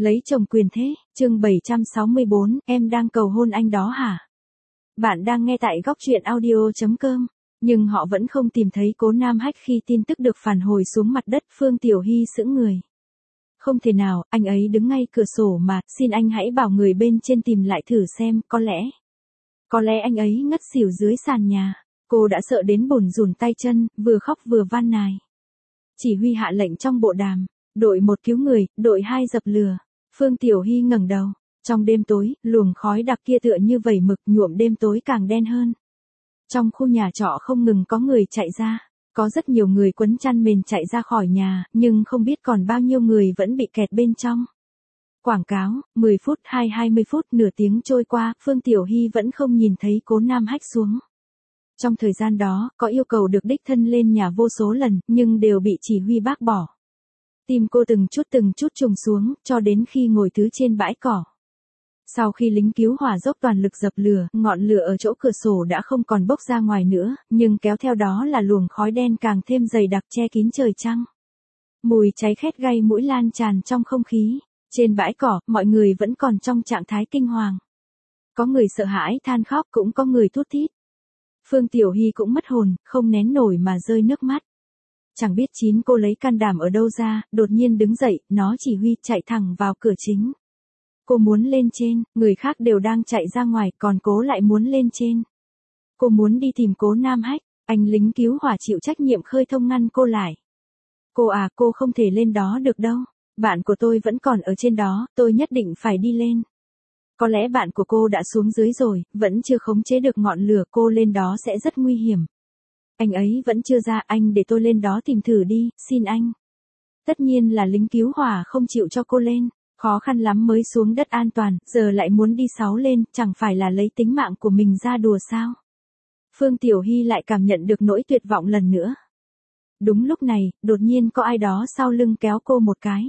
Lấy chồng quyền thế, chương 764, em đang cầu hôn anh đó hả? Bạn đang nghe tại góc truyện audio.com, nhưng họ vẫn không tìm thấy Cố Nam Hách khi tin tức được phản hồi xuống mặt đất. Phương Tiểu Hy sững người. Không thể nào, anh ấy đứng ngay cửa sổ mà, xin anh hãy bảo người bên trên tìm lại thử xem, có lẽ anh ấy ngất xỉu dưới sàn nhà. Cô đã sợ đến bủn rủn tay chân, vừa khóc vừa van nài. Chỉ huy hạ lệnh trong bộ đàm, đội 1 cứu người, đội 2 dập lửa. Phương Tiểu Hy ngẩng đầu. Trong đêm tối, luồng khói đặc kia tựa như vẩy mực nhuộm đêm tối càng đen hơn. Trong khu nhà trọ không ngừng có người chạy ra. Có rất nhiều người quấn chăn mền chạy ra khỏi nhà, nhưng không biết còn bao nhiêu người vẫn bị kẹt bên trong. Quảng cáo, 10 phút 20 phút nửa tiếng trôi qua, Phương Tiểu Hy vẫn không nhìn thấy Cố Nam Hách xuống. Trong thời gian đó, có yêu cầu được đích thân lên nhà vô số lần, nhưng đều bị chỉ huy bác bỏ. Tim cô từng chút trùng xuống, cho đến khi ngồi thứ trên bãi cỏ. Sau khi lính cứu hỏa dốc toàn lực dập lửa, ngọn lửa ở chỗ cửa sổ đã không còn bốc ra ngoài nữa, nhưng kéo theo đó là luồng khói đen càng thêm dày đặc che kín trời trăng. Mùi cháy khét gây mũi lan tràn trong không khí. Trên bãi cỏ, mọi người vẫn còn trong trạng thái kinh hoàng. Có người sợ hãi than khóc, cũng có người thút thít. Phương Tiểu Hy cũng mất hồn, không nén nổi mà rơi nước mắt. Chẳng biết cô lấy can đảm ở đâu ra, đột nhiên đứng dậy, nó chỉ huy chạy thẳng vào cửa chính. Cô muốn lên trên, người khác đều đang chạy ra ngoài, còn cô lại muốn lên trên. Cô muốn đi tìm Cố Nam Hách, anh lính cứu hỏa chịu trách nhiệm khơi thông ngăn cô lại. Cô không thể lên đó được đâu. Bạn của tôi vẫn còn ở trên đó, tôi nhất định phải đi lên. Có lẽ bạn của cô đã xuống dưới rồi, vẫn chưa khống chế được ngọn lửa, cô lên đó sẽ rất nguy hiểm. Anh ấy vẫn chưa ra, anh để tôi lên đó tìm thử đi, xin anh. Tất nhiên là lính cứu hỏa không chịu cho cô lên, khó khăn lắm mới xuống đất an toàn, giờ lại muốn đi 6 lên, chẳng phải là lấy tính mạng của mình ra đùa sao? Phương Tiểu Hy lại cảm nhận được nỗi tuyệt vọng lần nữa. Đúng lúc này, đột nhiên có ai đó sau lưng kéo cô một cái.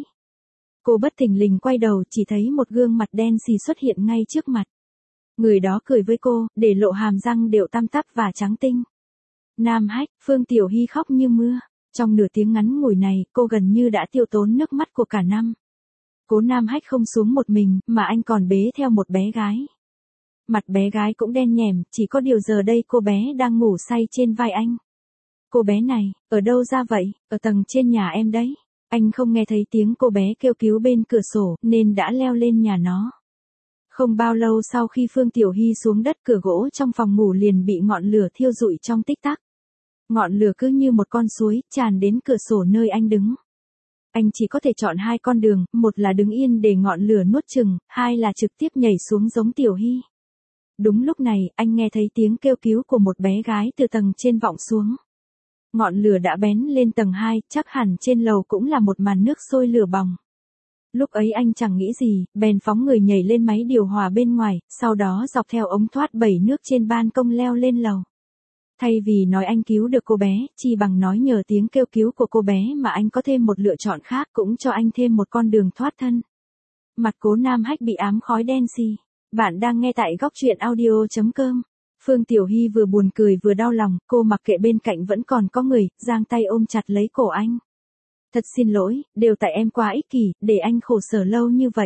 Cô bất thình lình quay đầu, chỉ thấy một gương mặt đen xì xuất hiện ngay trước mặt. Người đó cười với cô, để lộ hàm răng đều tăm tắp và trắng tinh. Nam Hách, Phương Tiểu Hy khóc như mưa. Trong nửa tiếng ngắn ngủi này, cô gần như đã tiêu tốn nước mắt của cả năm. Cố Nam Hách không xuống một mình, mà anh còn bế theo một bé gái. Mặt bé gái cũng đen nhẻm, chỉ có điều giờ đây cô bé đang ngủ say trên vai anh. Cô bé này, ở đâu ra vậy? Ở tầng trên nhà em đấy. Anh không nghe thấy tiếng cô bé kêu cứu bên cửa sổ, nên đã leo lên nhà nó. Không bao lâu sau khi Phương Tiểu Hy xuống đất, cửa gỗ trong phòng ngủ liền bị ngọn lửa thiêu rụi trong tích tắc. Ngọn lửa cứ như một con suối, tràn đến cửa sổ nơi anh đứng. Anh chỉ có thể chọn 2 con đường, một là đứng yên để ngọn lửa nuốt chửng, 2 là trực tiếp nhảy xuống giống Tiểu Hy. Đúng lúc này, anh nghe thấy tiếng kêu cứu của một bé gái từ tầng trên vọng xuống. Ngọn lửa đã bén lên tầng 2, chắc hẳn trên lầu cũng là một màn nước sôi lửa bỏng. Lúc ấy anh chẳng nghĩ gì, bèn phóng người nhảy lên máy điều hòa bên ngoài, sau đó dọc theo ống thoát bẩy nước trên ban công leo lên lầu. Thay vì nói anh cứu được cô bé, chi bằng nói nhờ tiếng kêu cứu của cô bé mà anh có thêm một lựa chọn khác, cũng cho anh thêm một con đường thoát thân. Mặt Cố Nam Hách bị ám khói đen xì. Bạn đang nghe tại góc truyện audio.com. Phương Tiểu Hy vừa buồn cười vừa đau lòng, cô mặc kệ bên cạnh vẫn còn có người, giang tay ôm chặt lấy cổ anh. Thật xin lỗi, đều tại em quá ích kỷ, để anh khổ sở lâu như vậy.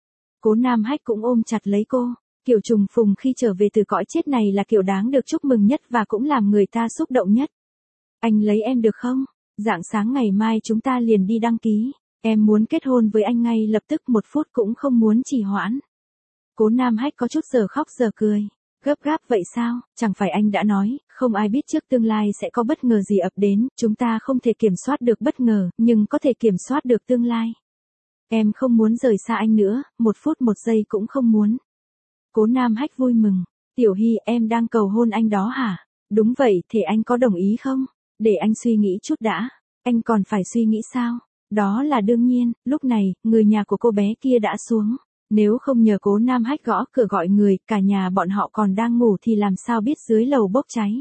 Cố Nam Hách cũng ôm chặt lấy cô. Kiểu trùng phùng khi trở về từ cõi chết này là kiểu đáng được chúc mừng nhất và cũng làm người ta xúc động nhất. Anh lấy em được không? Rạng sáng ngày mai chúng ta liền đi đăng ký. Em muốn kết hôn với anh ngay lập tức, 1 phút cũng không muốn trì hoãn. Cố Nam Hách có chút giờ khóc giờ cười. Gấp gáp vậy sao? Chẳng phải anh đã nói, không ai biết trước tương lai sẽ có bất ngờ gì ập đến, chúng ta không thể kiểm soát được bất ngờ, nhưng có thể kiểm soát được tương lai. Em không muốn rời xa anh nữa, 1 phút 1 giây cũng không muốn. Cố Nam Hách vui mừng. Tiểu Hy, em đang cầu hôn anh đó hả? Đúng vậy, thế anh có đồng ý không? Để anh suy nghĩ chút đã. Anh còn phải suy nghĩ sao? Đó là đương nhiên. Lúc này, người nhà của cô bé kia đã xuống. Nếu không nhờ Cố Nam Hách gõ cửa gọi người, cả nhà bọn họ còn đang ngủ thì làm sao biết dưới lầu bốc cháy.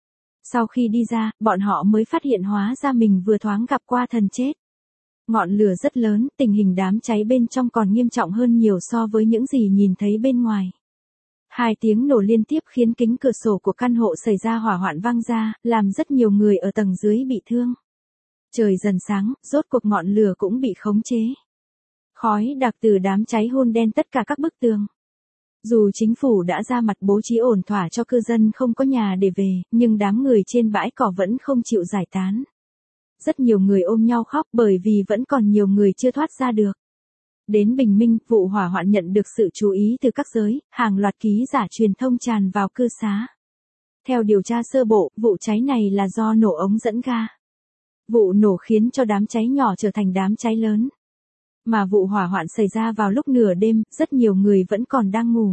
Sau khi đi ra, bọn họ mới phát hiện hóa ra mình vừa thoáng gặp qua thần chết. Ngọn lửa rất lớn, tình hình đám cháy bên trong còn nghiêm trọng hơn nhiều so với những gì nhìn thấy bên ngoài. 2 tiếng nổ liên tiếp khiến kính cửa sổ của căn hộ xảy ra hỏa hoạn vang ra, làm rất nhiều người ở tầng dưới bị thương. Trời dần sáng, rốt cuộc ngọn lửa cũng bị khống chế. Khói đặc từ đám cháy hun đen tất cả các bức tường. Dù chính phủ đã ra mặt bố trí ổn thỏa cho cư dân không có nhà để về, nhưng đám người trên bãi cỏ vẫn không chịu giải tán. Rất nhiều người ôm nhau khóc bởi vì vẫn còn nhiều người chưa thoát ra được. Đến bình minh, vụ hỏa hoạn nhận được sự chú ý từ các giới, hàng loạt ký giả truyền thông tràn vào cư xá. Theo điều tra sơ bộ, vụ cháy này là do nổ ống dẫn ga. Vụ nổ khiến cho đám cháy nhỏ trở thành đám cháy lớn. Mà vụ hỏa hoạn xảy ra vào lúc nửa đêm, rất nhiều người vẫn còn đang ngủ.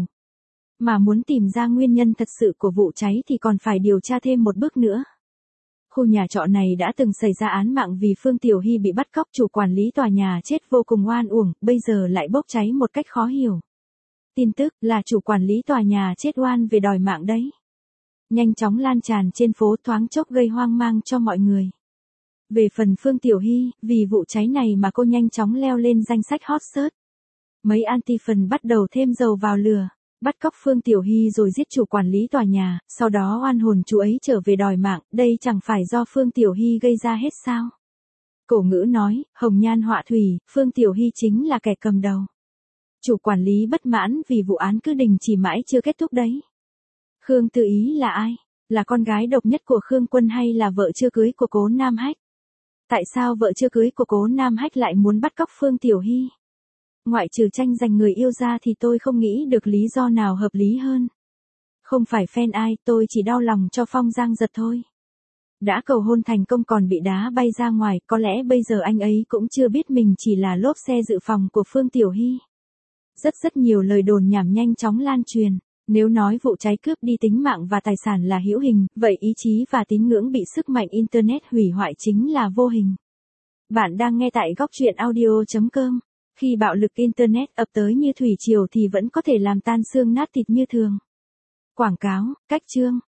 Mà muốn tìm ra nguyên nhân thật sự của vụ cháy thì còn phải điều tra thêm một bước nữa. Khu nhà trọ này đã từng xảy ra án mạng vì Phương Tiểu Hy bị bắt cóc, chủ quản lý tòa nhà chết vô cùng oan uổng, bây giờ lại bốc cháy một cách khó hiểu. Tin tức là chủ quản lý tòa nhà chết oan về đòi mạng đấy. Nhanh chóng lan tràn trên phố, thoáng chốc gây hoang mang cho mọi người. Về phần Phương Tiểu Hy, vì vụ cháy này mà cô nhanh chóng leo lên danh sách hot search. Mấy anti-fan bắt đầu thêm dầu vào lửa, bắt cóc Phương Tiểu Hy rồi giết chủ quản lý tòa nhà, sau đó oan hồn chú ấy trở về đòi mạng, đây chẳng phải do Phương Tiểu Hy gây ra hết sao? Cổ ngữ nói, hồng nhan họa thủy, Phương Tiểu Hy chính là kẻ cầm đầu. Chủ quản lý bất mãn vì vụ án cứ đình chỉ mãi chưa kết thúc đấy. Khương Tự Ý là ai? Là con gái độc nhất của Khương Quân hay là vợ chưa cưới của Cố Nam Hách? Tại sao vợ chưa cưới của Cố Nam Hách lại muốn bắt cóc Phương Tiểu Hy? Ngoại trừ tranh giành người yêu ra thì tôi không nghĩ được lý do nào hợp lý hơn. Không phải fan ai, tôi chỉ đau lòng cho Phong Giang Giật thôi. Đã cầu hôn thành công còn bị đá bay ra ngoài, có lẽ bây giờ anh ấy cũng chưa biết mình chỉ là lốp xe dự phòng của Phương Tiểu Hy. Rất nhiều lời đồn nhảm nhanh chóng lan truyền. Nếu nói vụ cháy cướp đi tính mạng và tài sản là hữu hình, vậy ý chí và tín ngưỡng bị sức mạnh Internet hủy hoại chính là vô hình. Bạn đang nghe tại góc truyện audio.com. Khi bạo lực Internet ập tới như thủy triều thì vẫn có thể làm tan xương nát thịt như thường. Quảng cáo, cách chương.